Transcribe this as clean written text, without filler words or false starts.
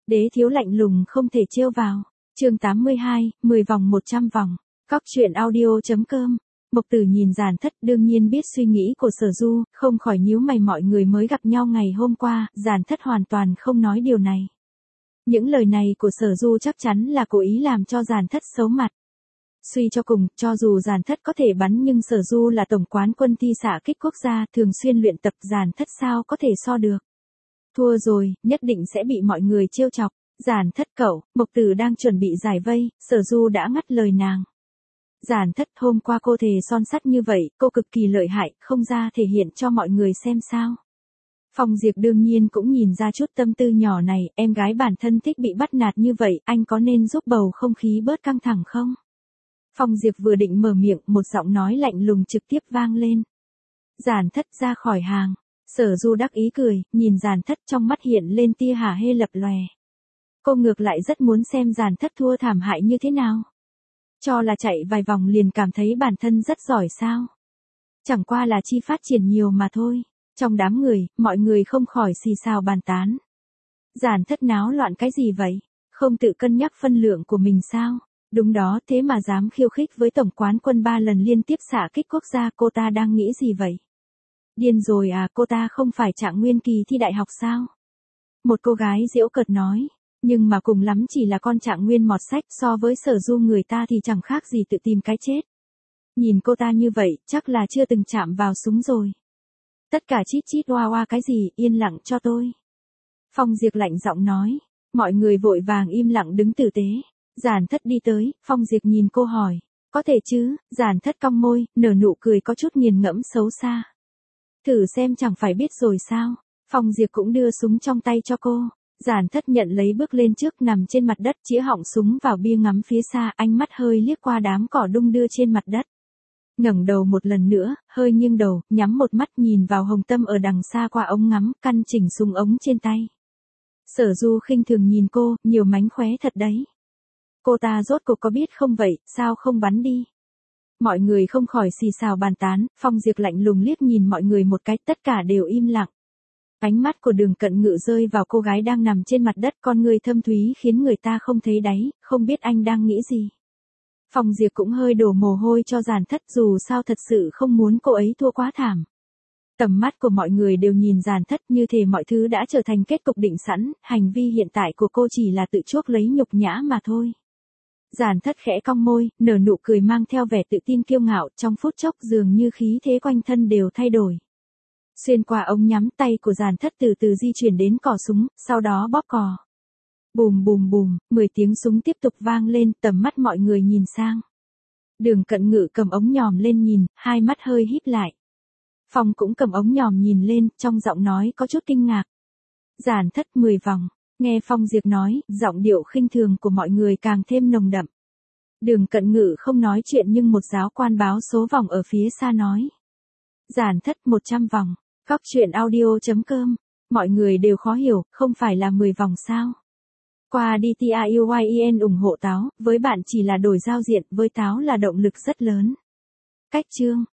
Đế thiếu lạnh lùng không thể trêu vào. Chương 82, 10 vòng 100 vòng. Cóc truyện audio.com. Mộc Tử nhìn Giản Thất, đương nhiên biết suy nghĩ của Sở Du, không khỏi nhíu mày. Mọi người mới gặp nhau ngày hôm qua, Giản Thất hoàn toàn không nói điều này. Những lời này của Sở Du chắc chắn là cố ý làm cho Giản Thất xấu mặt. Suy cho cùng, cho dù Giản Thất có thể bắn nhưng Sở Du là tổng quán quân thi xạ kích quốc gia, thường xuyên luyện tập, Giản Thất sao có thể so được. Thua rồi, nhất định sẽ bị mọi người trêu chọc. Giản Thất cậu, Mộc Tử đang chuẩn bị giải vây, Sở Du đã ngắt lời nàng. Giản Thất, hôm qua cô thề son sắt như vậy, cô cực kỳ lợi hại, không ra thể hiện cho mọi người xem sao. Phong Diệp đương nhiên cũng nhìn ra chút tâm tư nhỏ này, em gái bản thân thích bị bắt nạt như vậy, anh có nên giúp bầu không khí bớt căng thẳng không? Phong Diệp vừa định mở miệng, một giọng nói lạnh lùng trực tiếp vang lên. Giản Thất ra khỏi hàng. Sở Du đắc ý cười, nhìn Giản Thất, trong mắt hiện lên tia hả hê lập lòe. Cô ngược lại rất muốn xem Giản Thất thua thảm hại như thế nào. Cho là chạy vài vòng liền cảm thấy bản thân rất giỏi sao? Chẳng qua là chi phát triển nhiều mà thôi. Trong đám người, mọi người không khỏi xì xào bàn tán. Giản Thất náo loạn cái gì vậy? Không tự cân nhắc phân lượng của mình sao? Đúng đó, thế mà dám khiêu khích với tổng quán quân 3 lần liên tiếp xạ kích quốc gia, cô ta đang nghĩ gì vậy? Điên rồi à, cô ta không phải Trạng Nguyên kỳ thi đại học sao? Một cô gái giễu cợt nói, nhưng mà cùng lắm chỉ là con Trạng Nguyên mọt sách, so với Sở Du người ta thì chẳng khác gì tự tìm cái chết. Nhìn cô ta như vậy, chắc là chưa từng chạm vào súng rồi. Tất cả chít chít oa oa cái gì, yên lặng cho tôi. Phong Diệp lạnh giọng nói, mọi người vội vàng im lặng đứng tử tế. Giản Thất đi tới, Phong Diệp nhìn cô hỏi, có thể chứ? Giản Thất cong môi, nở nụ cười có chút nghiền ngẫm xấu xa. Thử xem chẳng phải biết rồi sao? Phong Diệp cũng đưa súng trong tay cho cô. Giản Thất nhận lấy bước lên trước, nằm trên mặt đất, chĩa họng súng vào bia ngắm phía xa, ánh mắt hơi liếc qua đám cỏ đung đưa trên mặt đất. Ngẩng đầu một lần nữa, hơi nghiêng đầu, nhắm một mắt nhìn vào Hồng Tâm ở đằng xa qua ống ngắm, căn chỉnh súng ống trên tay. Sở Du khinh thường nhìn cô, nhiều mánh khóe thật đấy. Cô ta rốt cuộc có biết không vậy, sao không bắn đi? Mọi người không khỏi xì xào bàn tán, Phong Diệp lạnh lùng liếc nhìn mọi người một cái, tất cả đều im lặng. Ánh mắt của Đường Cận Ngự rơi vào cô gái đang nằm trên mặt đất, con người thâm thúy khiến người ta không thấy đáy, không biết anh đang nghĩ gì. Phong Diệp cũng hơi đổ mồ hôi cho Giản Thất, dù sao thật sự không muốn cô ấy thua quá thảm. Tầm mắt của mọi người đều nhìn Giản Thất, như thể mọi thứ đã trở thành kết cục định sẵn, hành vi hiện tại của cô chỉ là tự chuốc lấy nhục nhã mà thôi. Giản Thất khẽ cong môi, nở nụ cười mang theo vẻ tự tin kiêu ngạo, trong phút chốc dường như khí thế quanh thân đều thay đổi. Xuyên qua ống nhắm, tay của Giản Thất từ từ di chuyển đến cò súng, sau đó bóp cò. Bùm bùm bùm, 10 tiếng súng tiếp tục vang lên, tầm mắt mọi người nhìn sang. Đường Cận Ngự cầm ống nhòm lên nhìn, hai mắt hơi híp lại. Phong cũng cầm ống nhòm nhìn lên, trong giọng nói có chút kinh ngạc. Giản Thất 10 vòng. Nghe Phong Diệp nói, giọng điệu khinh thường của mọi người càng thêm nồng đậm. Đường Cận Ngự không nói chuyện nhưng một giáo quan báo số vòng ở phía xa nói. Giản Thất 100 vòng. Cóc truyện audio.com. Mọi người đều khó hiểu, không phải là 10 vòng sao? Qua DTIUYEN ủng hộ Táo, với bạn chỉ là đổi giao diện, với Táo là động lực rất lớn. Cách chương.